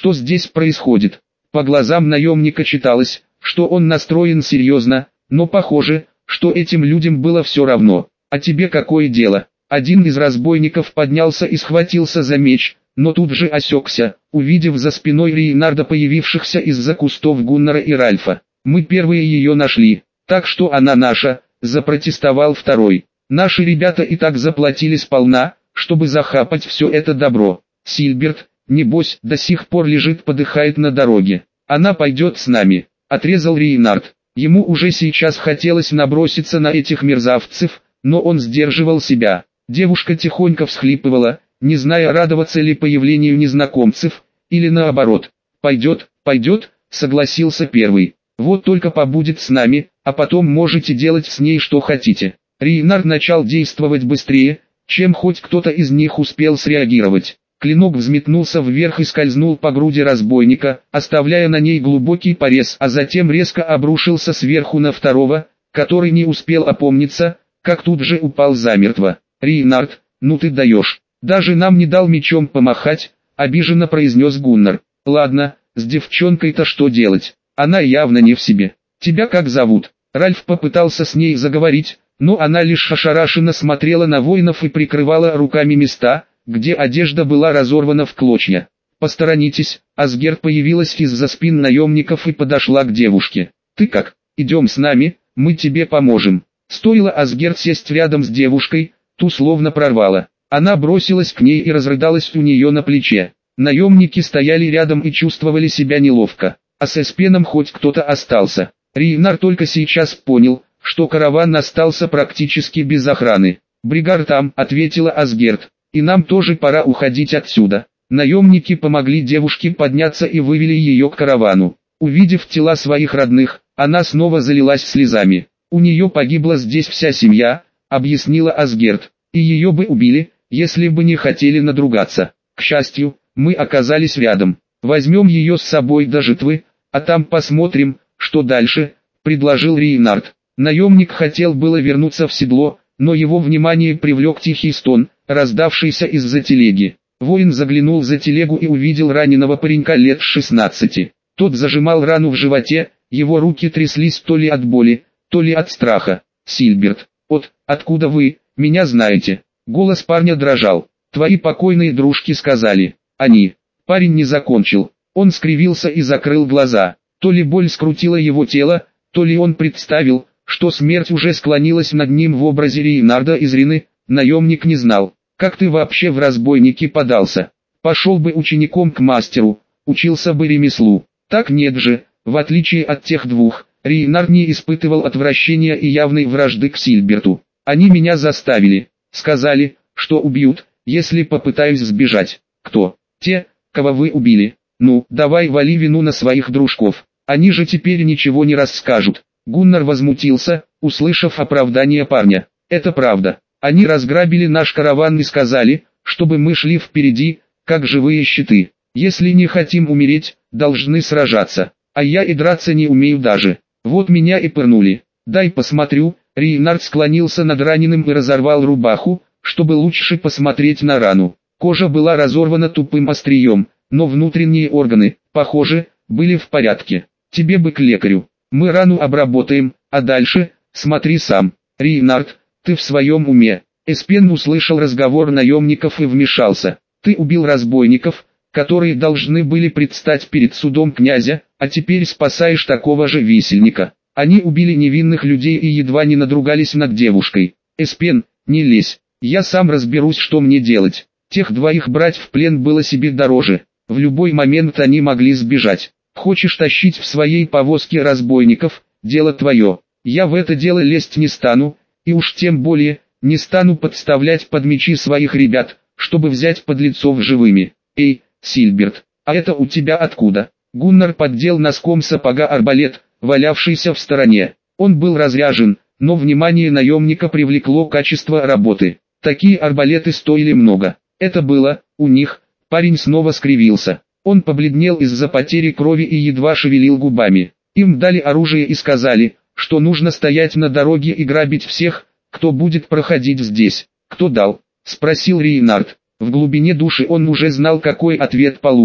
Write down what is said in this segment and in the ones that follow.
что здесь происходит. По глазам наемника читалось, что он настроен серьезно, но похоже, что этим людям было все равно. А тебе какое дело? Один из разбойников поднялся и схватился за меч, но тут же осекся, увидев за спиной Рейнарда появившихся из-за кустов Гуннара и Ральфа. «Мы первые ее нашли, так что она наша», — запротестовал второй. «Наши ребята и так заплатили сполна, чтобы захапать все это добро. Сильберт, небось, до сих пор лежит подыхает на дороге. Она пойдет с нами», — отрезал Рейнард. Ему уже сейчас хотелось наброситься на этих мерзавцев, но он сдерживал себя. Девушка тихонько всхлипывала, не зная, радоваться ли появлению незнакомцев, или наоборот. «Пойдет, пойдет», — согласился первый. «Вот только побудет с нами, а потом можете делать с ней что хотите». Рейнард начал действовать быстрее, чем хоть кто-то из них успел среагировать. Клинок взметнулся вверх и скользнул по груди разбойника, оставляя на ней глубокий порез, а затем резко обрушился сверху на второго, который не успел опомниться, как тут же упал замертво. «Рейнард, ну ты даешь. Даже нам не дал мечом помахать», — обиженно произнес Гуннар. «Ладно, с девчонкой-то что делать? Она явно не в себе. Тебя как зовут?» Ральф попытался с ней заговорить, но она лишь ошарашенно смотрела на воинов и прикрывала руками места, где одежда была разорвана в клочья. «Посторонитесь», — Асгерт появилась из-за спин наемников и подошла к девушке. «Ты как? Идем с нами, мы тебе поможем». Стоило Асгерт сесть рядом с девушкой, ту словно прорвало. Она бросилась к ней и разрыдалась у нее на плече. Наемники стояли рядом и чувствовали себя неловко, а с Эспеном хоть кто-то остался. Рейнар только сейчас понял, что караван остался практически без охраны. «Бригар там», — ответила Асгерт, — «и нам тоже пора уходить отсюда». Наемники помогли девушке подняться и вывели ее к каравану. Увидев тела своих родных, она снова залилась слезами. «У нее погибла здесь вся семья», — объяснила Асгерт, — «и ее бы убили, если бы не хотели надругаться. К счастью, мы оказались рядом. Возьмем ее с собой до житвы, а там посмотрим, что дальше», — предложил Рейнард. Наемник хотел было вернуться в седло, но его внимание привлек тихий стон, раздавшийся из-за телеги. Воин заглянул за телегу и увидел раненого паренька лет 16. Тот зажимал рану в животе, его руки тряслись то ли от боли, то ли от страха. «Сильберт, откуда вы, меня знаете?» Голос парня дрожал. «Твои покойные дружки сказали». «Они». Парень не закончил. Он скривился и закрыл глаза. То ли боль скрутила его тело, то ли он представил, что смерть уже склонилась над ним в образе Рейнарда из Рины. Наемник не знал. «Как ты вообще в разбойники подался? Пошел бы учеником к мастеру, учился бы ремеслу». «Так нет же, в отличие от тех двух, Рейнард не испытывал отвращения и явной вражды к Сильберту. Они меня заставили, сказали, что убьют, если попытаюсь сбежать». «Кто?» «Те, кого вы убили. Ну, давай вали вину на своих дружков, они же теперь ничего не расскажут». Гуннар возмутился, услышав оправдание парня. «Это правда. Они разграбили наш караван и сказали, чтобы мы шли впереди, как живые щиты. Если не хотим умереть, должны сражаться. А я и драться не умею даже. Вот меня и пырнули. Дай посмотрю». Рейнард склонился над раненым и разорвал рубаху, чтобы лучше посмотреть на рану. Кожа была разорвана тупым острием, но внутренние органы, похоже, были в порядке. «Тебе бы к лекарю. Мы рану обработаем, а дальше, смотри сам». «Рейнард, ты в своем уме?» Эспен услышал разговор наемников и вмешался. «Ты убил разбойников, которые должны были предстать перед судом князя, а теперь спасаешь такого же висельника. Они убили невинных людей и едва не надругались над девушкой. Эспен, не лезь, я сам разберусь, что мне делать. Тех двоих брать в плен было себе дороже, в любой момент они могли сбежать. Хочешь тащить в своей повозке разбойников, дело твое. Я в это дело лезть не стану, и уж тем более, не стану подставлять под мечи своих ребят, чтобы взять подлецов живыми. Эй, Сильберт, а это у тебя откуда?» Гуннар поддел носком сапога арбалет, валявшийся в стороне. Он был разряжен, но внимание наемника привлекло качество работы. Такие арбалеты стоили много. Это было, у них. Парень снова скривился. Он побледнел из-за потери крови и едва шевелил губами. Им дали оружие и сказали, что нужно стоять на дороге и грабить всех, кто будет проходить здесь. «Кто дал?» — спросил Рейнард. В глубине души он уже знал, какой ответ получит.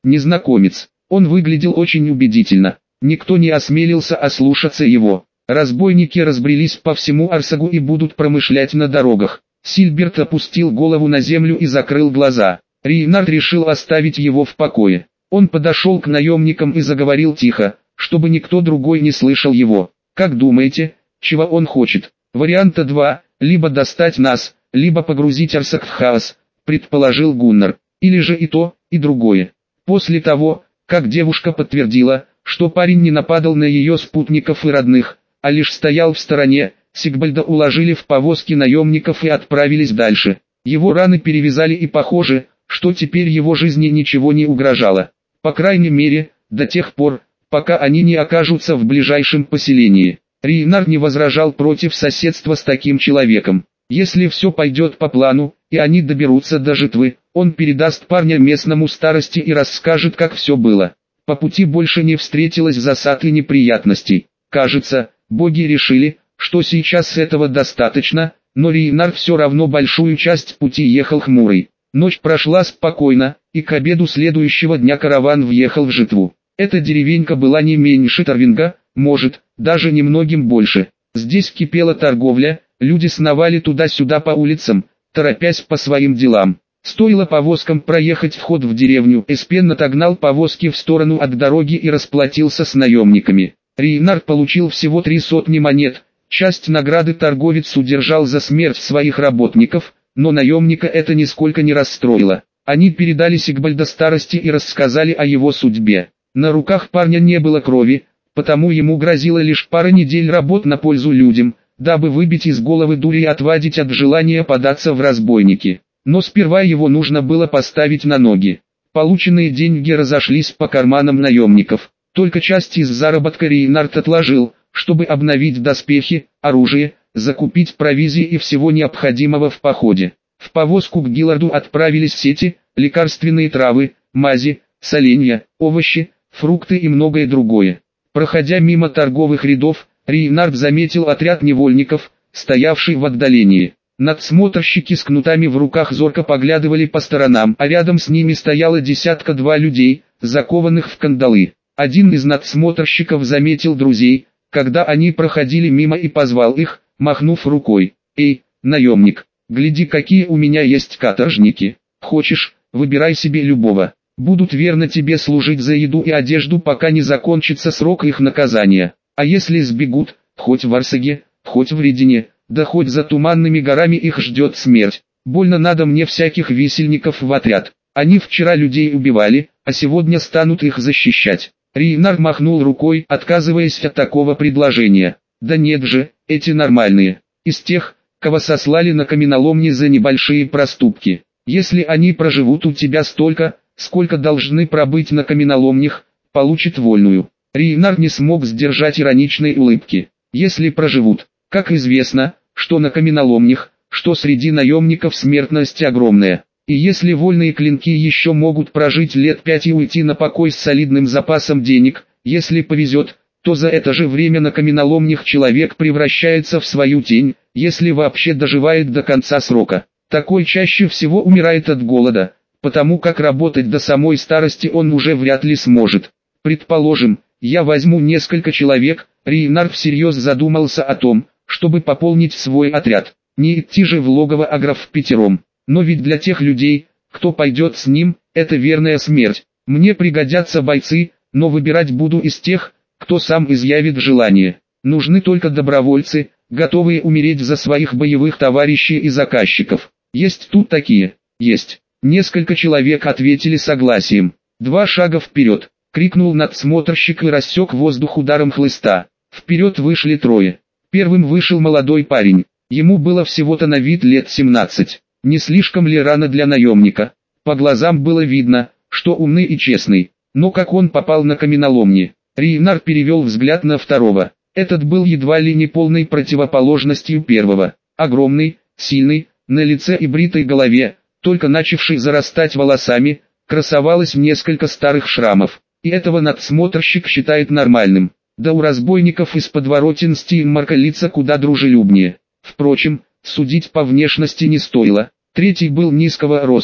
незнакомец. Он выглядел очень убедительно. Никто не осмелился ослушаться его. Разбойники разбрелись по всему Арсагу и будут промышлять на дорогах. Сильберт опустил голову на землю и закрыл глаза. Рейнард решил оставить его в покое. Он подошел к наемникам и заговорил тихо, чтобы никто другой не слышал его. «Как думаете, чего он хочет? Варианта 2, либо достать нас, либо погрузить Арсак в хаос», предположил Гуннар. «Или же и то, и другое». После того, как девушка подтвердила, что парень не нападал на ее спутников и родных, а лишь стоял в стороне, Сигбальда уложили в повозки наемников и отправились дальше. Его раны перевязали и похоже, что теперь его жизни ничего не угрожало. По крайней мере, до тех пор, пока они не окажутся в ближайшем поселении. Рейнар не возражал против соседства с таким человеком. Если все пойдет по плану, и они доберутся до житвы, он передаст парня местному старости и расскажет, как все было. По пути больше не встретилось засад и неприятностей. Кажется, боги решили, что сейчас этого достаточно, но Рейнар все равно большую часть пути ехал хмурый. Ночь прошла спокойно, и к обеду следующего дня караван въехал в житву. Эта деревенька была не меньше Тарвинга, может, даже немногим больше. Здесь кипела торговля, люди сновали туда-сюда по улицам, торопясь по своим делам. Стоило повозкам проехать вход в деревню, Эспен отогнал повозки в сторону от дороги и расплатился с наемниками. Рейнар получил всего 300 монет, часть награды торговец удержал за смерть своих работников, но наемника это нисколько не расстроило. Они передали Сигбальда старости и рассказали о его судьбе. На руках парня не было крови, потому ему грозила лишь пара недель работ на пользу людям, дабы выбить из головы дурь и отвадить от желания податься в разбойники. Но сперва его нужно было поставить на ноги. Полученные деньги разошлись по карманам наемников. Только часть из заработка Рейнард отложил, чтобы обновить доспехи, оружие, закупить провизии и всего необходимого в походе. В повозку к Гилларду отправились сети, лекарственные травы, мази, соленья, овощи, фрукты и многое другое. Проходя мимо торговых рядов, Рейнард заметил отряд невольников, стоявший в отдалении. Надсмотрщики с кнутами в руках зорко поглядывали по сторонам, а рядом с ними стояло десятка-два людей, закованных в кандалы. Один из надсмотрщиков заметил друзей, когда они проходили мимо, и позвал их, махнув рукой. «Эй, наемник, гляди, какие у меня есть каторжники. Хочешь, выбирай себе любого. Будут верно тебе служить за еду и одежду, пока не закончится срок их наказания. А если сбегут, хоть в Арсаге, хоть в Редине, да хоть за туманными горами их ждет смерть. Больно надо мне всяких висельников в отряд. Они вчера людей убивали, а сегодня станут их защищать». Рейнар махнул рукой, отказываясь от такого предложения. «Да нет же, эти нормальные. Из тех, кого сослали на каменоломни за небольшие проступки. Если они проживут у тебя столько, сколько должны пробыть на каменоломнях, получат вольную». Рейнар не смог сдержать ироничной улыбки. «Если проживут, как известно, что на каменоломнях, что среди наемников смертность огромная. И если вольные клинки еще могут прожить лет 5 и уйти на покой с солидным запасом денег, если повезет, то за это же время на каменоломнях человек превращается в свою тень, если вообще доживает до конца срока. Такой чаще всего умирает от голода, потому как работать до самой старости он уже вряд ли сможет. Предположим, я возьму несколько человек». Рейнар всерьез задумался о том, чтобы пополнить свой отряд. Не идти же в логово агров пятером. Но ведь для тех людей, кто пойдет с ним, это верная смерть. Мне пригодятся бойцы, но выбирать буду из тех, кто сам изъявит желание. Нужны только добровольцы, готовые умереть за своих боевых товарищей и заказчиков. Есть тут такие? Есть. Несколько человек ответили согласием. 2 шага вперед, крикнул надсмотрщик и рассек воздух ударом хлыста. Вперед вышли 3. Первым вышел молодой парень. Ему было всего-то на вид лет 17. Не слишком ли рано для наемника? По глазам было видно, что умный и честный. Но как он попал на каменоломни? Рейнар перевел взгляд на второго. Этот был едва ли не полной противоположностью первого. Огромный, сильный, на лице и бритой голове, только начавший зарастать волосами, красовалось несколько старых шрамов. И этого надсмотрщик считает нормальным. Да у разбойников из подворотен Стейнмарка лица куда дружелюбнее. Впрочем, судить по внешности не стоило. Третий был низкого роста.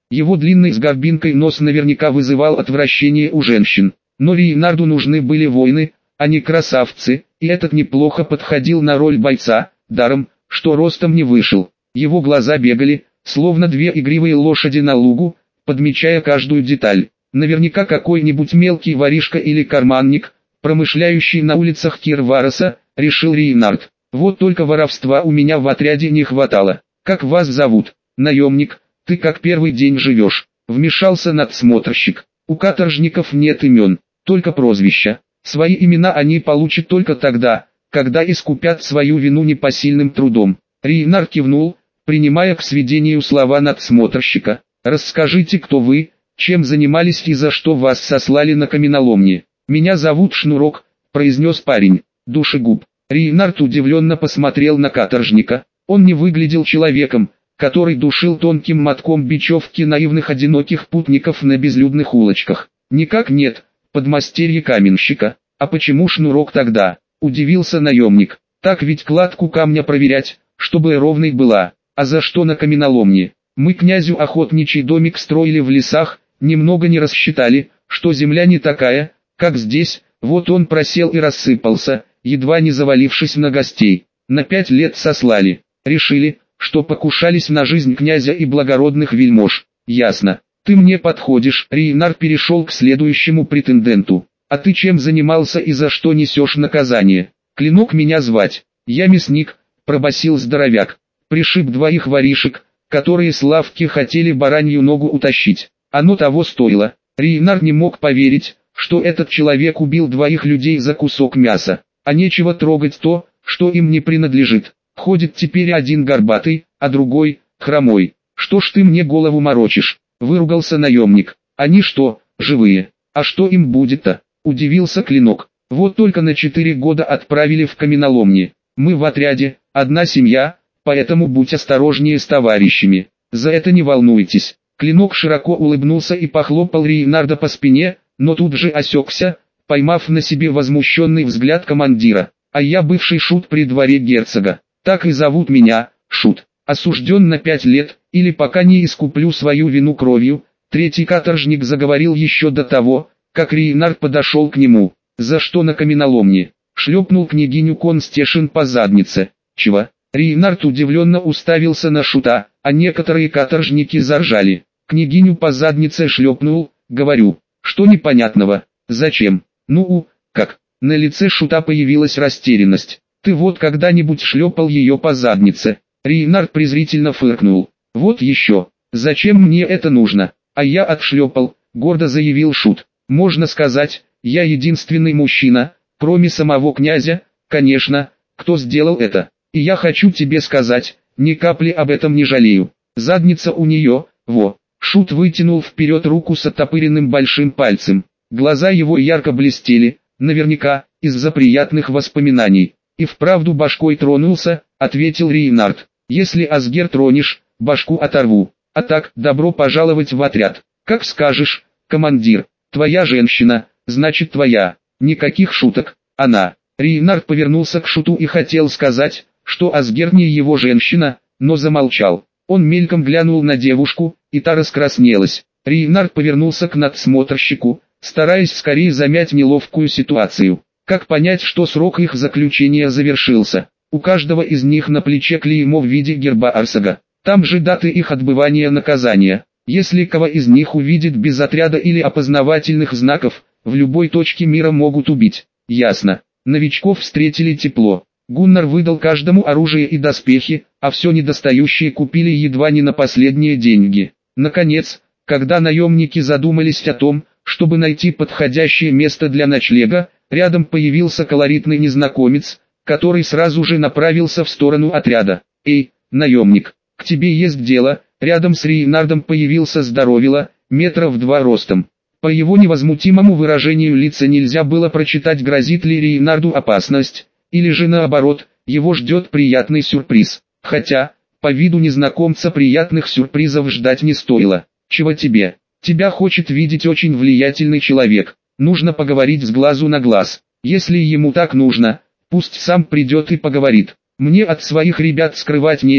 Его длинный с горбинкой нос наверняка вызывал отвращение у женщин. Но Леонарду нужны были воины, а не красавцы, и этот неплохо подходил на роль бойца, даром, что ростом не вышел. Его глаза бегали, словно две игривые лошади на лугу, подмечая каждую деталь. Наверняка какой-нибудь мелкий воришка или карманник, промышляющий на улицах Кирвароса, решил Леонард. Вот только воровства у меня в отряде не хватало. Как вас зовут? Наемник, ты как первый день живешь? Вмешался надсмотрщик. У каторжников нет имен, только прозвища. Свои имена они получат только тогда, когда искупят свою вину непосильным трудом. Леонард кивнул, принимая к сведению слова надсмотрщика. Расскажите, кто вы, чем занимались и за что вас сослали на каменоломни. Меня зовут Шнурок, произнес парень. Душегуб. Леонард удивленно посмотрел на каторжника. Он не выглядел человеком, который душил тонким мотком бечевки наивных одиноких путников на безлюдных улочках. Никак нет, подмастерье каменщика. А почему Шнурок тогда? Удивился наемник. Так ведь кладку камня проверять, чтобы ровной была. А за что на каменоломне? Мы князю охотничий домик строили в лесах, немного не рассчитали, что земля не такая, как здесь, вот он просел и рассыпался, едва не завалившись на гостей. На 5 лет сослали. Решили, что покушались на жизнь князя и благородных вельмож. Ясно. Ты мне подходишь. Леонард перешел к следующему претенденту. А ты чем занимался и за что несешь наказание? Клинок меня звать. Я мясник, пробасил здоровяк. Пришиб 2 воришек, которые с лавки хотели баранью ногу утащить. Оно того стоило. Леонард не мог поверить, что этот человек убил 2 людей за кусок мяса. А нечего трогать то, что им не принадлежит. Ходит теперь один горбатый, а другой, хромой. Что ж ты мне голову морочишь? Выругался наемник. Они что, живые? А что им будет-то? Удивился Клинок. Вот только на 4 года отправили в каменоломни. Мы в отряде, одна семья, поэтому будь осторожнее с товарищами. За это не волнуйтесь. Клинок широко улыбнулся и похлопал Леонарда по спине, но тут же осекся, поймав на себе возмущенный взгляд командира. А я бывший шут при дворе герцога. Так и зовут меня, Шут. Осужден на 5 лет, или пока не искуплю свою вину кровью. Третий каторжник заговорил еще до того, как Леонард подошел к нему. За что на каменоломне? Шлепнул княгиню Констешин по заднице. Чего? Леонард удивленно уставился на Шута, а некоторые каторжники заржали. Княгиню по заднице шлепнул, говорю. Что непонятного? Зачем? Ну, как? На лице Шута появилась растерянность. Ты вот когда-нибудь шлепал ее по заднице? Леонард презрительно фыркнул. Вот еще. Зачем мне это нужно? А я отшлепал, гордо заявил Шут. Можно сказать, я единственный мужчина, кроме самого князя, конечно, кто сделал это. И я хочу тебе сказать, ни капли об этом не жалею. Задница у нее, во. Шут вытянул вперед руку с оттопыренным большим пальцем. Глаза его ярко блестели, наверняка, из-за приятных воспоминаний. И вправду башкой тронулся, ответил Леонард. Если Асгер тронешь, башку оторву. А так, добро пожаловать в отряд. Как скажешь, командир. Твоя женщина, значит твоя. Никаких шуток, она. Леонард повернулся к Шуту и хотел сказать, что Асгер не его женщина, но замолчал. Он мельком глянул на девушку, и та раскраснелась. Леонард повернулся к надсмотрщику, стараясь скорее замять неловкую ситуацию. Как понять, что срок их заключения завершился? У каждого из них на плече клеймо в виде герба Арсага. Там же даты их отбывания наказания. Если кого из них увидит без отряда или опознавательных знаков, в любой точке мира могут убить. Ясно. Новичков встретили тепло. Гуннар выдал каждому оружие и доспехи, а все недостающее купили едва не на последние деньги. Наконец, когда наемники задумались о том, чтобы найти подходящее место для ночлега, рядом появился колоритный незнакомец, который сразу же направился в сторону отряда. «Эй, наемник, к тебе есть дело». Рядом с Леонардом появился здоровило, 2 метра ростом. По его невозмутимому выражению лица нельзя было прочитать, грозит ли Леонарду опасность, или же наоборот, его ждет приятный сюрприз. Хотя, по виду незнакомца приятных сюрпризов ждать не стоило. «Чего тебе? Тебя хочет видеть очень влиятельный человек. Нужно поговорить с глазу на глаз. Если ему так нужно, пусть сам придет и поговорит. Мне от своих ребят скрывать нечего»,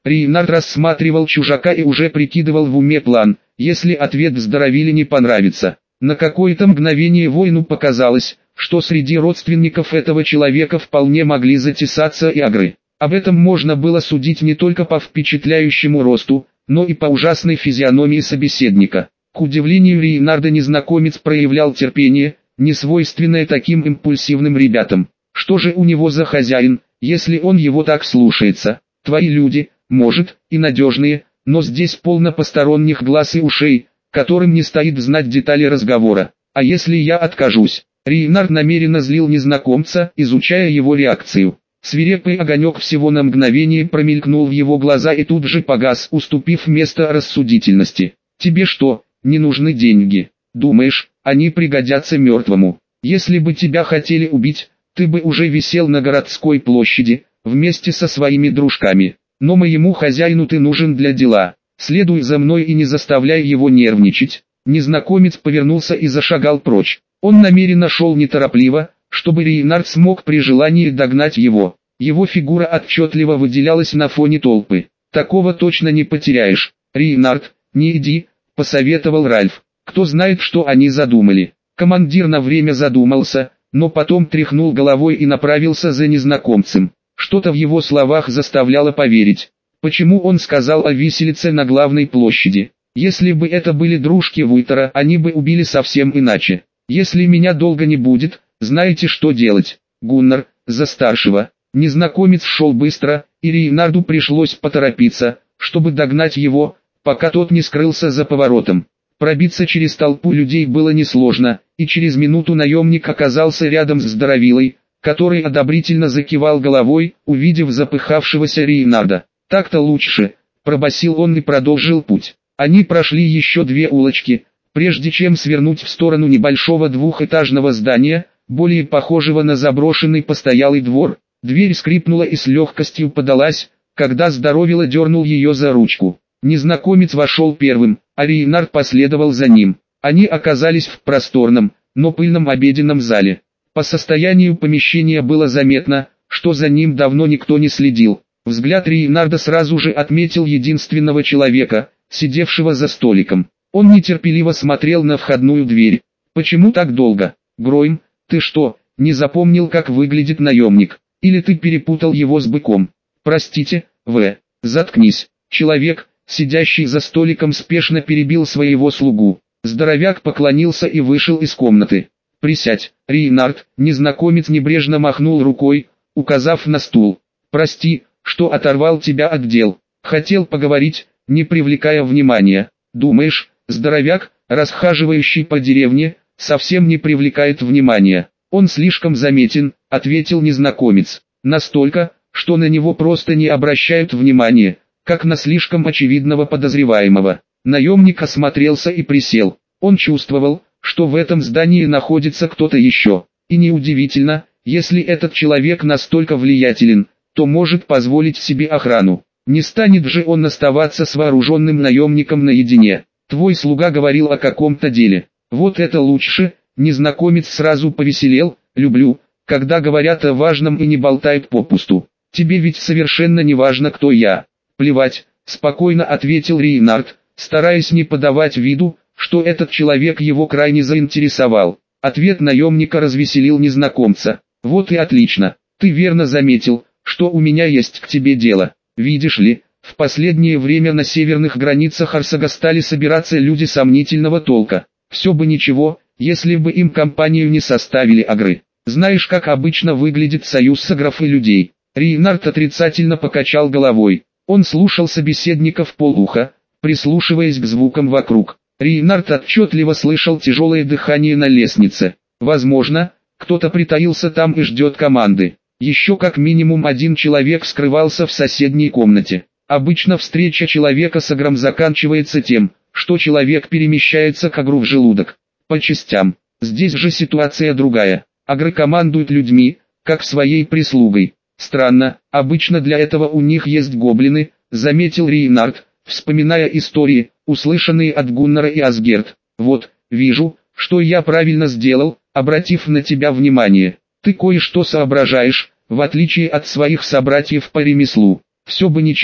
Рейнард рассматривал чужака и уже прикидывал в уме план, если ответ Здоровиле не понравится. На какое-то мгновение воину показалось, что среди родственников этого человека вполне могли затесаться и агры. Об этом можно было судить не только по впечатляющему росту, но и по ужасной физиономии собеседника. К удивлению Рейнарда незнакомец проявлял терпение, несвойственное таким импульсивным ребятам. Что же у него за хозяин, если он его так слушается? Твои люди, может, и надежные, но здесь полно посторонних глаз и ушей, которым не стоит знать детали разговора. А если я откажусь? Рейнард намеренно злил незнакомца, изучая его реакцию. Свирепый огонек всего на мгновение промелькнул в его глаза и тут же погас, уступив место рассудительности. «Тебе что, не нужны деньги? Думаешь, они пригодятся мертвому? Если бы тебя хотели убить, ты бы уже висел на городской площади, вместе со своими дружками. Но моему хозяину ты нужен для дела. Следуй за мной и не заставляй его нервничать». Незнакомец повернулся и зашагал прочь. Он намеренно шел неторопливо, чтобы Рейнард смог при желании догнать его. Его фигура отчетливо выделялась на фоне толпы. «Такого точно не потеряешь. Рейнард, не иди», — посоветовал Ральф. «Кто знает, что они задумали». Командир на время задумался, но потом тряхнул головой и направился за незнакомцем. Что-то в его словах заставляло поверить. Почему он сказал о виселице на главной площади? Если бы это были дружки Вуйтера, они бы убили совсем иначе. «Если меня долго не будет, знаете, что делать? Гуннар, за старшего». Незнакомец шел быстро, и Рейнарду пришлось поторопиться, чтобы догнать его, пока тот не скрылся за поворотом. Пробиться через толпу людей было несложно, и через минуту наемник оказался рядом с Здоровилой, который одобрительно закивал головой, увидев запыхавшегося Рейнарда. «Так-то лучше», — пробасил он и продолжил путь. Они прошли еще 2 улочки, прежде чем свернуть в сторону небольшого двухэтажного здания, более похожего на заброшенный постоялый двор. Дверь скрипнула и с легкостью подалась, когда Здоровило дернул ее за ручку. Незнакомец вошел первым, а Рейнард последовал за ним. Они оказались в просторном, но пыльном обеденном зале. По состоянию помещения было заметно, что за ним давно никто не следил. Взгляд Рейнарда сразу же отметил единственного человека, сидевшего за столиком. Он нетерпеливо смотрел на входную дверь. «Почему так долго? Гройм, ты что, не запомнил, как выглядит наемник? Или ты перепутал его с быком?» «Простите, заткнись». Человек, сидящий за столиком, спешно перебил своего слугу. Здоровяк поклонился и вышел из комнаты. «Присядь, Рейнард». Незнакомец небрежно махнул рукой, указав на стул. «Прости, что оторвал тебя от дел. Хотел поговорить, не привлекая внимания. Думаешь, здоровяк, расхаживающий по деревне, совсем не привлекает внимания?» «Он слишком заметен», — ответил незнакомец. «Настолько, что на него просто не обращают внимания, как на слишком очевидного подозреваемого». Наемник осмотрелся и присел. Он чувствовал, что в этом здании находится кто-то еще. И неудивительно, если этот человек настолько влиятелен, то может позволить себе охрану. Не станет же он оставаться с вооруженным наемником наедине. «Твой слуга говорил о каком-то деле». «Вот это лучше». Незнакомец сразу повеселел. «Люблю, когда говорят о важном и не болтают попусту. Тебе ведь совершенно не важно, кто я». «Плевать», — спокойно ответил Рейнард, стараясь не подавать виду, что этот человек его крайне заинтересовал. Ответ наемника развеселил незнакомца. «Вот и отлично. Ты верно заметил, что у меня есть к тебе дело. Видишь ли, в последнее время на северных границах Арсага стали собираться люди сомнительного толка. Все бы ничего, если бы им компанию не составили агры. Знаешь, как обычно выглядит союз сагров и людей». Рейнард отрицательно покачал головой. Он слушал собеседника вполуха, прислушиваясь к звукам вокруг. Рейнард отчетливо слышал тяжелое дыхание на лестнице. Возможно, кто-то притаился там и ждет команды. Еще как минимум 1 человек скрывался в соседней комнате. Обычно встреча человека с агром заканчивается тем, что человек перемещается к агру в желудок. По частям. Здесь же ситуация другая. Агры командуют людьми, как своей прислугой. Странно, обычно для этого у них есть гоблины, заметил Рейнард, вспоминая истории, услышанные от Гуннара и Асгерт. «Вот, вижу, что я правильно сделал, обратив на тебя внимание. Ты кое-что соображаешь, в отличие от своих собратьев по ремеслу. Все бы ничего,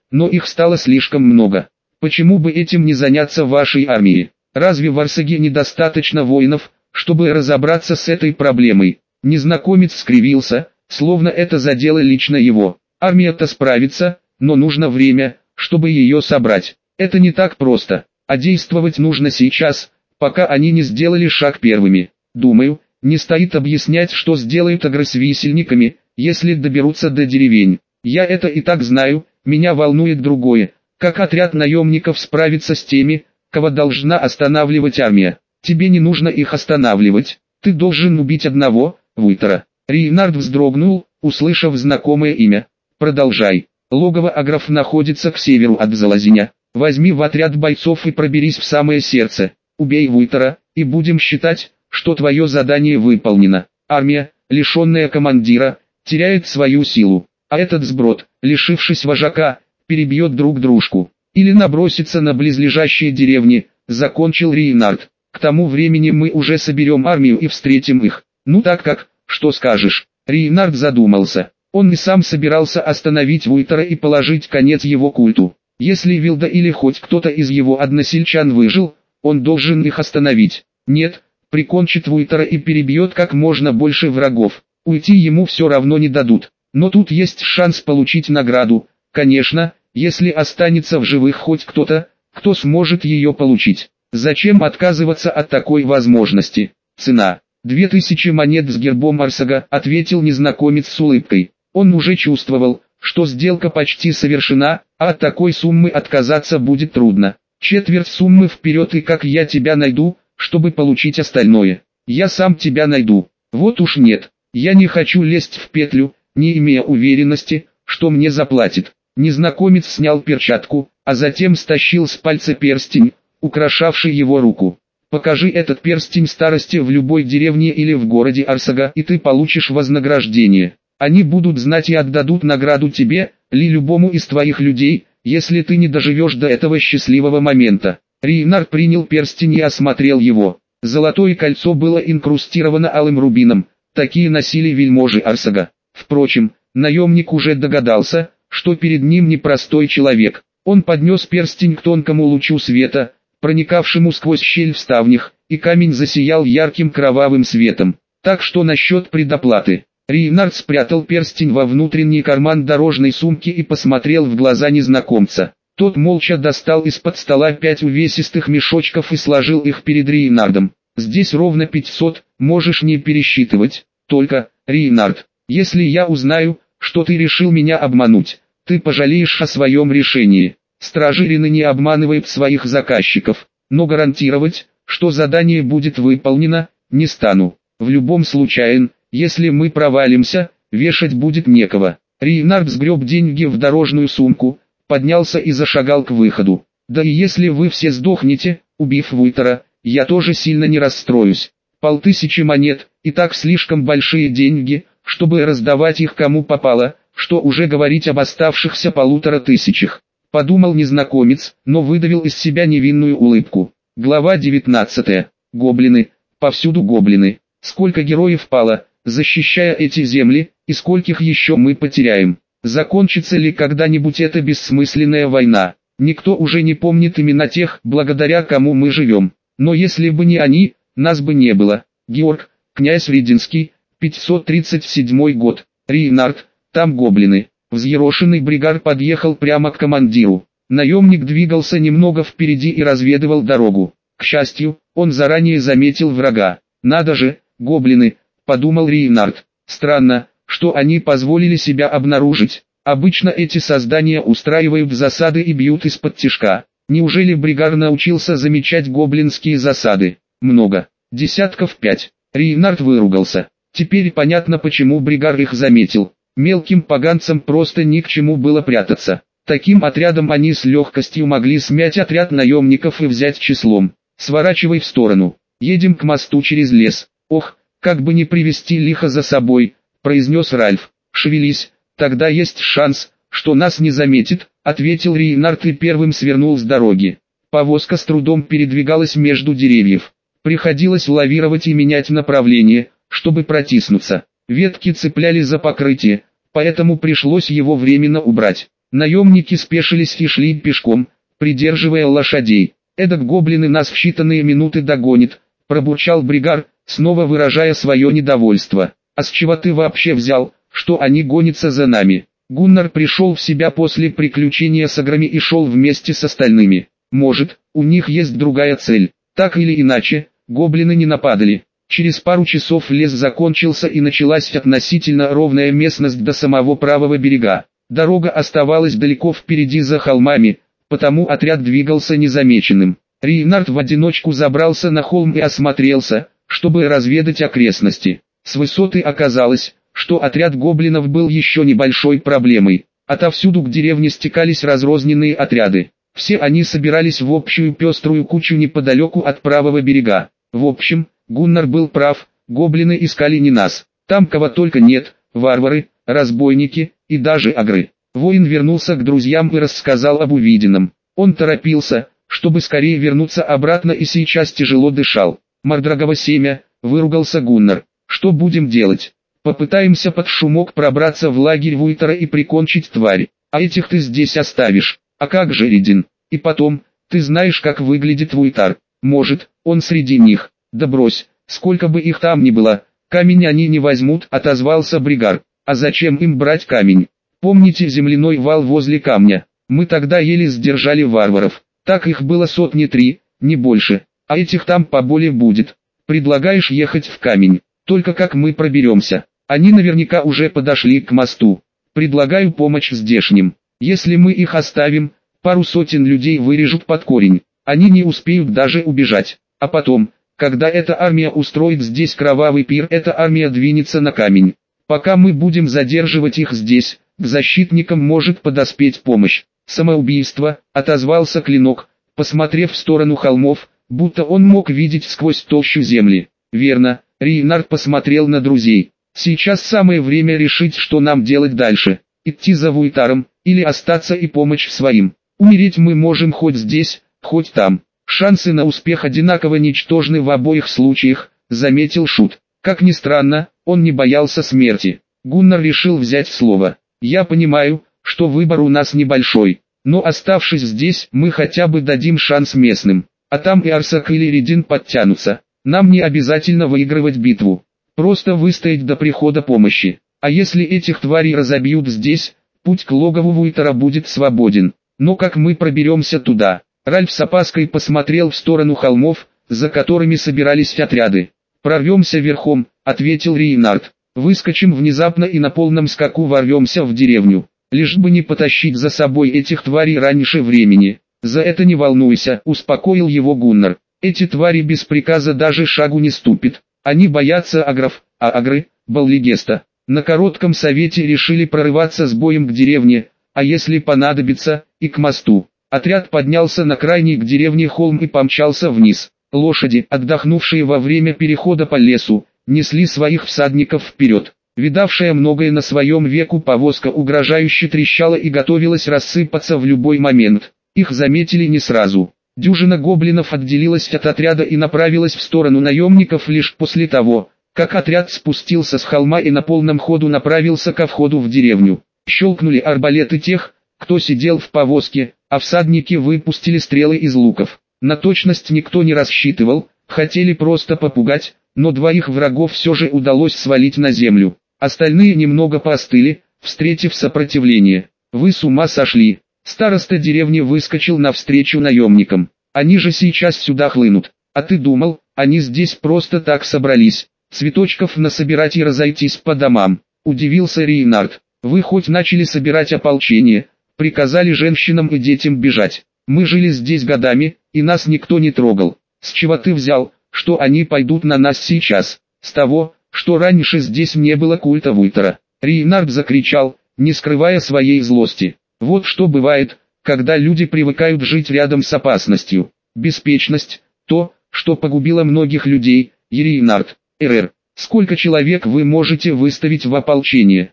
но их стало слишком много. Почему бы этим не заняться в вашей армии? Разве в Арсаге недостаточно воинов, чтобы разобраться с этой проблемой? Незнакомец скривился, словно это задело лично его. Армия-то справится, но нужно время, чтобы ее собрать. Это не так просто, а действовать нужно сейчас, пока они не сделали шаг первыми. Думаю, не стоит объяснять, что сделают агры с висельниками, если доберутся до деревень. Я это и так знаю, меня волнует другое. Как отряд наемников справится с теми, кого должна останавливать армия? Тебе не нужно их останавливать, ты должен убить одного, Вуйтера. Рейнард вздрогнул, услышав знакомое имя. Продолжай. Логово агров находится к северу от Залазиня. Возьми в отряд бойцов и проберись в самое сердце. Убей Вуйтера, и будем считать, что твое задание выполнено. Армия, лишенная командира, теряет свою силу. А этот сброд, лишившись вожака, перебьет друг дружку. Или набросится на близлежащие деревни, закончил Рейнард. К тому времени мы уже соберем армию и встретим их. Ну так как, что скажешь? Рейнард задумался. Он и сам собирался остановить Вуйтера и положить конец его культу. Если Вилда или хоть кто-то из его односельчан выжил, он должен их остановить. Нет, прикончит Вуйтера и перебьет как можно больше врагов. Уйти ему все равно не дадут. Но тут есть шанс получить награду. Конечно, если останется в живых хоть кто-то, кто сможет ее получить. Зачем отказываться от такой возможности? Цена. 2000 монет с гербом Арсага, ответил незнакомец с улыбкой. Он уже чувствовал, что сделка почти совершена, а от такой суммы отказаться будет трудно. Четверть суммы вперед, и как я тебя найду, чтобы получить остальное? Я сам тебя найду. Вот уж нет, я не хочу лезть в петлю, не имея уверенности, что мне заплатит. Незнакомец снял перчатку, а затем стащил с пальца перстень, украшавший его руку. Покажи этот перстень старости в любой деревне или в городе Арсага, и ты получишь вознаграждение. Они будут знать и отдадут награду тебе, или любому из твоих людей, если ты не доживешь до этого счастливого момента. Рейнард принял перстень и осмотрел его. Золотое кольцо было инкрустировано алым рубином, такие носили вельможи Арсага. Впрочем, наемник уже догадался, что перед ним непростой человек. Он поднес перстень к тонкому лучу света, проникавшему сквозь щель в ставнях, и камень засиял ярким кровавым светом. Так что насчет предоплаты? Рейнард спрятал перстень во внутренний карман дорожной сумки и посмотрел в глаза незнакомца. Тот молча достал из-под стола 5 увесистых мешочков и сложил их перед Рейнардом. «Здесь ровно 500, можешь не пересчитывать. Только, Рейнард, если я узнаю, что ты решил меня обмануть, ты пожалеешь о своем решении». Стражи Рины не обманывают своих заказчиков, но гарантировать, что задание будет выполнено, не стану. В любом случае, если мы провалимся, вешать будет некого. Рейнард сгреб деньги в дорожную сумку, поднялся и зашагал к выходу. Да и если вы все сдохнете, убив Вуйтера, я тоже сильно не расстроюсь. 5000 монет, и так слишком большие деньги, чтобы раздавать их кому попало, что уже говорить об оставшихся 1500. Подумал незнакомец, но выдавил из себя невинную улыбку. Глава 19. Гоблины. Повсюду гоблины. Сколько героев пало, защищая эти земли, и скольких еще мы потеряем. Закончится ли когда-нибудь эта бессмысленная война? Никто уже не помнит имена тех, благодаря кому мы живем. Но если бы не они, нас бы не было. Георг, князь Ридинский, 537 год. Рейнард, там гоблины. Взъерошенный Бригар подъехал прямо к командиру. Наемник двигался немного впереди и разведывал дорогу. К счастью, он заранее заметил врага. «Надо же, гоблины», — подумал Рейнард. «Странно, что они позволили себя обнаружить. Обычно эти создания устраивают засады и бьют из-под тишка. Неужели Бригар научился замечать гоблинские засады? Много. Десятков 5». Рейнард выругался. Теперь понятно, почему Бригар их заметил. Мелким поганцам просто ни к чему было прятаться. Таким отрядом они с легкостью могли смять отряд наемников и взять числом. «Сворачивай в сторону. Едем к мосту через лес». «Ох, как бы не привести лихо за собой», — произнес Ральф. «Шевелись, тогда есть шанс, что нас не заметит», — ответил Рейнард и первым свернул с дороги. Повозка с трудом передвигалась между деревьев. Приходилось лавировать и менять направление, чтобы протиснуться. Ветки цепляли за покрытие, поэтому пришлось его временно убрать. Наемники спешились и шли пешком, придерживая лошадей. «Эдак гоблины нас в считанные минуты догонит», – пробурчал Бригар, снова выражая свое недовольство. «А с чего ты вообще взял, что они гонятся за нами?» Гуннар пришел в себя после приключения с ограми и шел вместе с остальными. «Может, у них есть другая цель. Так или иначе, гоблины не нападали». Через пару часов лес закончился и началась относительно ровная местность до самого правого берега. Дорога оставалась далеко впереди за холмами, потому отряд двигался незамеченным. Рейнард в одиночку забрался на холм и осмотрелся, чтобы разведать окрестности. С высоты оказалось, что отряд гоблинов был еще небольшой проблемой. Отовсюду к деревне стекались разрозненные отряды. Все они собирались в общую пеструю кучу неподалеку от правого берега. В общем, Гуннар был прав, гоблины искали не нас. Там кого только нет, варвары, разбойники и даже огры. Воин вернулся к друзьям и рассказал об увиденном. Он торопился, чтобы скорее вернуться обратно, и сейчас тяжело дышал. «Мордрагово семя», — выругался Гуннар. «Что будем делать? Попытаемся под шумок пробраться в лагерь Вуйтера и прикончить тварь. А этих ты здесь оставишь. А как же Редин? И потом, ты знаешь, как выглядит Вуйтар. Может, он среди них?» «Да брось, сколько бы их там ни было, камень они не возьмут», — отозвался Бригар. «А зачем им брать камень? Помните земляной вал возле камня? Мы тогда еле сдержали варваров. Так их было 3 сотни, не больше. А этих там поболее будет. Предлагаешь ехать в камень? Только как мы проберемся? Они наверняка уже подошли к мосту. Предлагаю помощь здешним. Если мы их оставим, пару сотен людей вырежут под корень. Они не успеют даже убежать. А потом, когда эта армия устроит здесь кровавый пир, эта армия двинется на камень. Пока мы будем задерживать их здесь, к защитникам может подоспеть помощь». «Самоубийство», — отозвался Клинок, посмотрев в сторону холмов, будто он мог видеть сквозь толщу земли. «Верно», — Рейнард посмотрел на друзей. «Сейчас самое время решить, что нам делать дальше. Идти за Вуйтаром, или остаться и помочь своим. Умереть мы можем хоть здесь, хоть там. Шансы на успех одинаково ничтожны в обоих случаях», — заметил Шут. Как ни странно, он не боялся смерти. Гуннар решил взять слово. «Я понимаю, что выбор у нас небольшой, но оставшись здесь, мы хотя бы дадим шанс местным. А там и Арсак или Редин подтянутся. Нам не обязательно выигрывать битву. Просто выстоять до прихода помощи. А если этих тварей разобьют здесь, путь к логову Вуйтера будет свободен. Но как мы проберемся туда?» Ральф с опаской посмотрел в сторону холмов, за которыми собирались отряды. «Прорвемся верхом», — ответил Рейнард. «Выскочим внезапно и на полном скаку ворвемся в деревню. Лишь бы не потащить за собой этих тварей раньше времени». «За это не волнуйся», — успокоил его Гуннар. «Эти твари без приказа даже шагу не ступят. Они боятся агров, а агры — Баллигеста. На коротком совете решили прорываться с боем к деревне, а если понадобится, и к мосту». Отряд поднялся на крайний к деревне холм и помчался вниз. Лошади, отдохнувшие во время перехода по лесу, несли своих всадников вперед. Видавшая многое на своем веку повозка угрожающе трещала и готовилась рассыпаться в любой момент. Их заметили не сразу. Дюжина гоблинов отделилась от отряда и направилась в сторону наемников лишь после того, как отряд спустился с холма и на полном ходу направился ко входу в деревню. Щелкнули арбалеты тех, кто сидел в повозке, а всадники выпустили стрелы из луков. На точность никто не рассчитывал, хотели просто попугать, но 2 врагов все же удалось свалить на землю. Остальные немного поостыли, встретив сопротивление. «Вы с ума сошли!» Староста деревни выскочил навстречу наемникам. «Они же сейчас сюда хлынут. А ты думал, они здесь просто так собрались, цветочков насобирать и разойтись по домам?» Удивился Рейнард. «Вы хоть начали собирать ополчение, приказали женщинам и детям бежать. Мы жили здесь годами, и нас никто не трогал. С чего ты взял, что они пойдут на нас сейчас? С того, что раньше здесь не было культа Вуйтера». Рейнард закричал, не скрывая своей злости. «Вот что бывает, когда люди привыкают жить рядом с опасностью. Беспечность – то, что погубило многих людей». Рейнард, РР, сколько человек вы можете выставить в ополчение?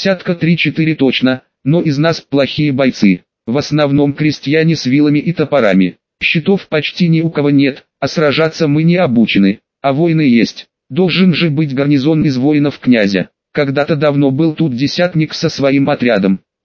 3-4 точно, но из нас плохие бойцы. В основном крестьяне с вилами и топорами. Щитов почти ни у кого нет, а сражаться мы не обучены. А воины есть. Должен же быть гарнизон из воинов князя. Когда-то давно был тут десятник со своим отрядом.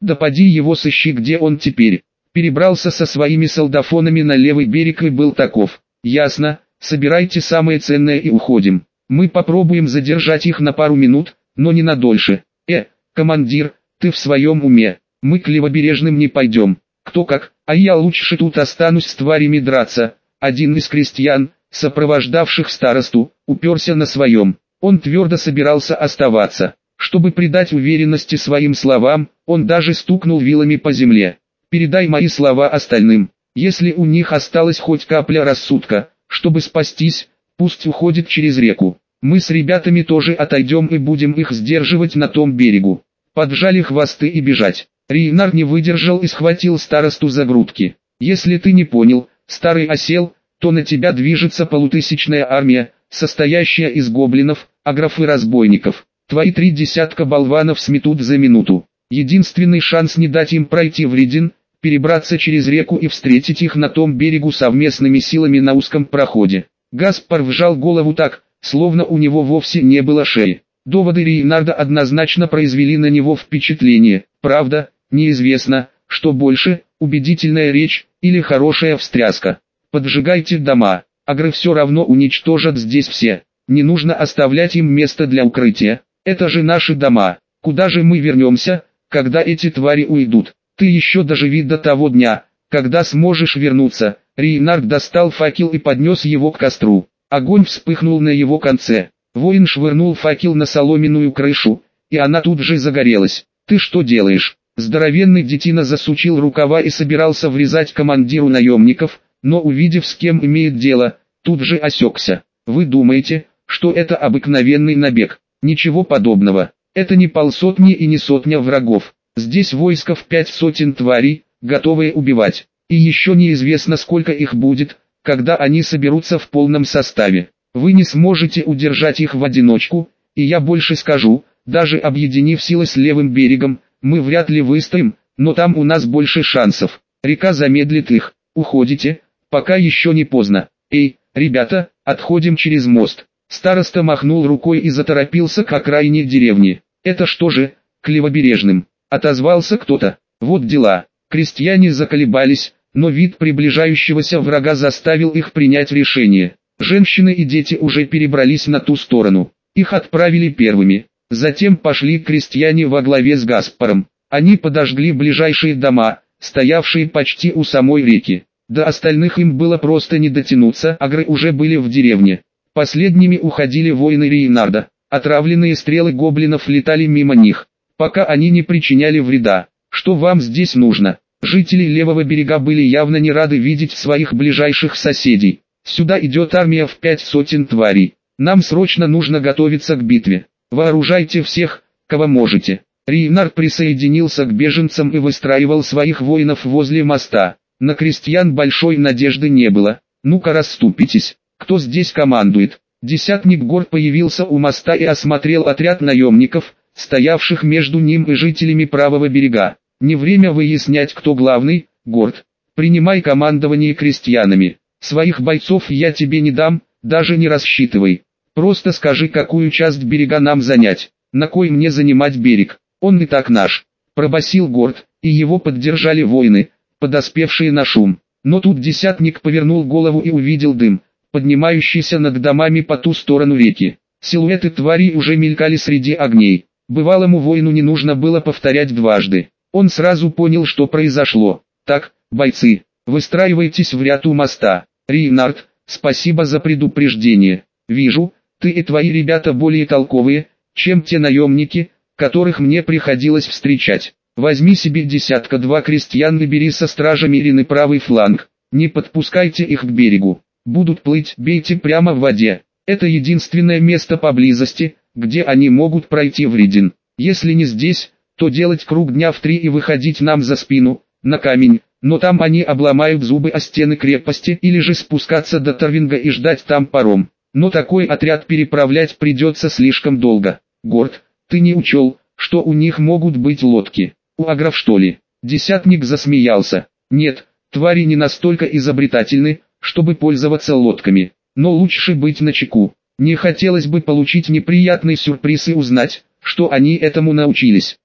Да поди его сыщи, где он теперь. Перебрался со своими солдафонами на левый берег и был таков. Ясно, собирайте самое ценное и уходим. Мы попробуем задержать их на пару минут, но не на дольше. Командир, ты в своем уме? Мы к левобережным не пойдем. Кто как, а я лучше тут останусь с тварями драться. Один из крестьян, сопровождавших старосту, уперся на своем. Он твердо собирался оставаться. Чтобы придать уверенности своим словам, он даже стукнул вилами по земле. Передай мои слова остальным. Если у них осталась хоть капля рассудка, чтобы спастись, пусть уходит через реку. Мы с ребятами тоже отойдем и будем их сдерживать на том берегу. Поджали хвосты и бежать. Рейнар не выдержал и схватил старосту за грудки. Если ты не понял, старый осел, то на тебя движется полутысячная армия, состоящая из гоблинов, агров и разбойников. Твои 3 десятка болванов сметут за минуту. Единственный шанс не дать им пройти в Ридин, перебраться через реку и встретить их на том берегу совместными силами на узком проходе. Гаспар вжал голову так, словно у него вовсе не было шеи. Доводы Рейнарда однозначно произвели на него впечатление. Правда, неизвестно, что больше, убедительная речь или хорошая встряска. Поджигайте дома, агры все равно уничтожат здесь все. Не нужно оставлять им место для укрытия. Это же наши дома. Куда же мы вернемся, когда эти твари уйдут? Ты еще доживи до того дня, когда сможешь вернуться. Рейнард достал факел и поднес его к костру. Огонь вспыхнул на его конце. Воин швырнул факел на соломенную крышу, и она тут же загорелась. «Ты что делаешь?» Здоровенный детина засучил рукава и собирался врезать командиру наемников, но увидев, с кем имеет дело, тут же осекся. «Вы думаете, что это обыкновенный набег? Ничего подобного. Это не полсотни и не сотня врагов. Здесь войско в 5 сотен тварей, готовые убивать. И еще неизвестно, сколько их будет, когда они соберутся в полном составе. Вы не сможете удержать их в одиночку, и я больше скажу, даже объединив силы с левым берегом, мы вряд ли выстоим, но там у нас больше шансов. Река замедлит их. Уходите, пока еще не поздно. Эй, ребята, отходим через мост». Староста махнул рукой и заторопился к окраине деревни. «Это что же, к левобережным?» — отозвался кто-то. «Вот дела». Крестьяне заколебались, но вид приближающегося врага заставил их принять решение. Женщины и дети уже перебрались на ту сторону. Их отправили первыми. Затем пошли крестьяне во главе с Гаспаром. Они подожгли ближайшие дома, стоявшие почти у самой реки. До остальных им было просто не дотянуться, агры уже были в деревне. Последними уходили воины Рейнарда. Отравленные стрелы гоблинов летали мимо них, пока они не причиняли вреда. «Что вам здесь нужно?» Жители левого берега были явно не рады видеть своих ближайших соседей. «Сюда идет армия в 5 сотен тварей. Нам срочно нужно готовиться к битве. Вооружайте всех, кого можете». Рейнар присоединился к беженцам и выстраивал своих воинов возле моста. На крестьян большой надежды не было. «Ну-ка расступитесь, кто здесь командует?» Десятник Горд появился у моста и осмотрел отряд наемников, стоявших между ним и жителями правого берега. «Не время выяснять, кто главный, Горд. Принимай командование крестьянами. Своих бойцов я тебе не дам, даже не рассчитывай. Просто скажи, какую часть берега нам занять. На кой мне занимать берег? Он и так наш», — пробасил Горд, и его поддержали воины, подоспевшие на шум. Но тут десятник повернул голову и увидел дым, поднимающийся над домами по ту сторону реки. Силуэты тварей уже мелькали среди огней. Бывалому воину не нужно было повторять дважды. Он сразу понял, что произошло. «Так, бойцы, выстраивайтесь в ряд у моста. Рейнард, спасибо за предупреждение. Вижу, ты и твои ребята более толковые, чем те наемники, которых мне приходилось встречать. Возьми себе 1-2 крестьян и бери со стражами Ирины правый фланг. Не подпускайте их к берегу. Будут плыть, бейте прямо в воде. Это единственное место поблизости, где они могут пройти в Ридин. Если не здесь, то делать круг дня в 3 и выходить нам за спину, на камень, но там они обломают зубы о стены крепости, или же спускаться до Торвинга и ждать там паром. Но такой отряд переправлять придется слишком долго. Горд, ты не учел, что у них могут быть лодки? У агров что ли?» Десятник засмеялся. «Нет, твари не настолько изобретательны, чтобы пользоваться лодками. Но лучше быть начеку. Не хотелось бы получить неприятный сюрприз и узнать, что они этому научились.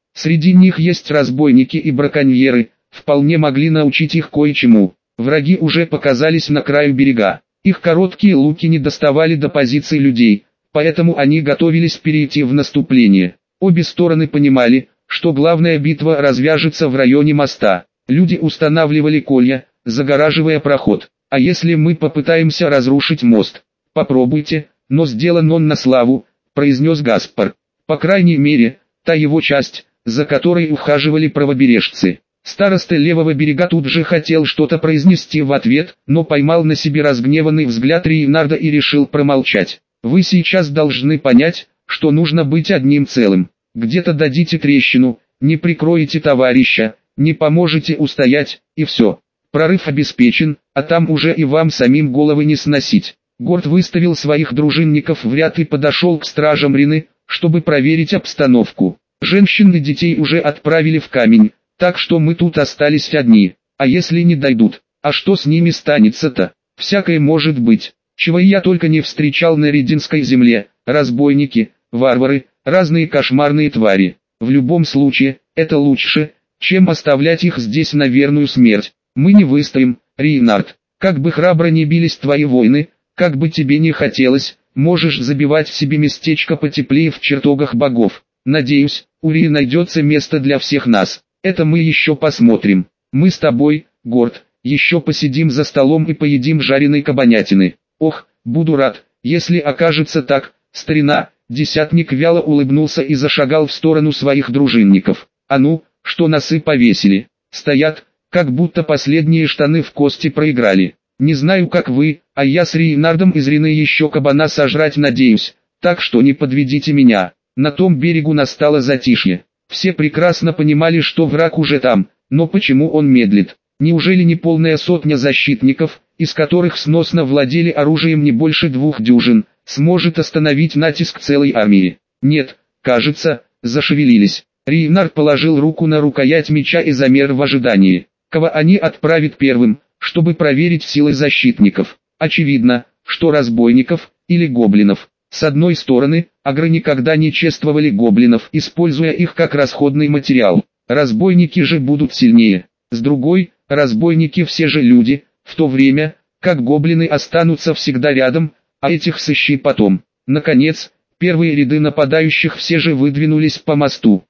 Среди них есть разбойники и браконьеры, вполне могли научить их кое-чему. Враги уже показались на краю берега. Их короткие луки не доставали до позиций людей, поэтому они готовились перейти в наступление. Обе стороны понимали, что главная битва развяжется в районе моста. Люди устанавливали колья, загораживая проход. А если мы попытаемся разрушить мост? Попробуйте, но сделан он на славу, произнес Гаспар. По крайней мере, та его часть, за которой ухаживали правобережцы. Староста левого берега тут же хотел что-то произнести в ответ, но поймал на себе разгневанный взгляд Рейнарда и решил промолчать. Вы сейчас должны понять, что нужно быть одним целым. Где-то дадите трещину, не прикроете товарища, не поможете устоять, и все. Прорыв обеспечен, а там уже и вам самим головы не сносить. Горд выставил своих дружинников в ряд и подошел к стражам Рины, чтобы проверить обстановку. Женщин и детей уже отправили в камень, так что мы тут остались одни. А если не дойдут, а что с ними станется-то? Всякое может быть. Чего я только не встречал на Рединской земле: разбойники, варвары, разные кошмарные твари. В любом случае, это лучше, чем оставлять их здесь на верную смерть. Мы не выстоим, Рейнард. Как бы храбро не бились твои воины, как бы тебе не хотелось, можешь забивать себе местечко потеплее в чертогах богов. Надеюсь, у Рии найдется место для всех нас. Это мы еще посмотрим. Мы с тобой, Горд, еще посидим за столом и поедим жареной кабанятины. Ох, буду рад, если окажется так, старина. Десятник вяло улыбнулся и зашагал в сторону своих дружинников. А ну, что носы повесили? Стоят, как будто последние штаны в кости проиграли. Не знаю как вы, а я с Рейнардом из Рины еще кабана сожрать надеюсь, так что не подведите меня. На том берегу настало затишье. Все прекрасно понимали, что враг уже там, но почему он медлит? Неужели не полная сотня защитников, из которых сносно владели оружием не больше 2 дюжин, сможет остановить натиск целой армии? Нет, кажется, зашевелились. Рейнард положил руку на рукоять меча и замер в ожидании. Кого они отправят первым, чтобы проверить силы защитников? Очевидно, что разбойников или гоблинов. С одной стороны, агры никогда не чествовали гоблинов, используя их как расходный материал. Разбойники же будут сильнее. С другой, разбойники все же люди, в то время, как гоблины останутся всегда рядом, а этих сыщи потом. Наконец, первые ряды нападающих все же выдвинулись по мосту.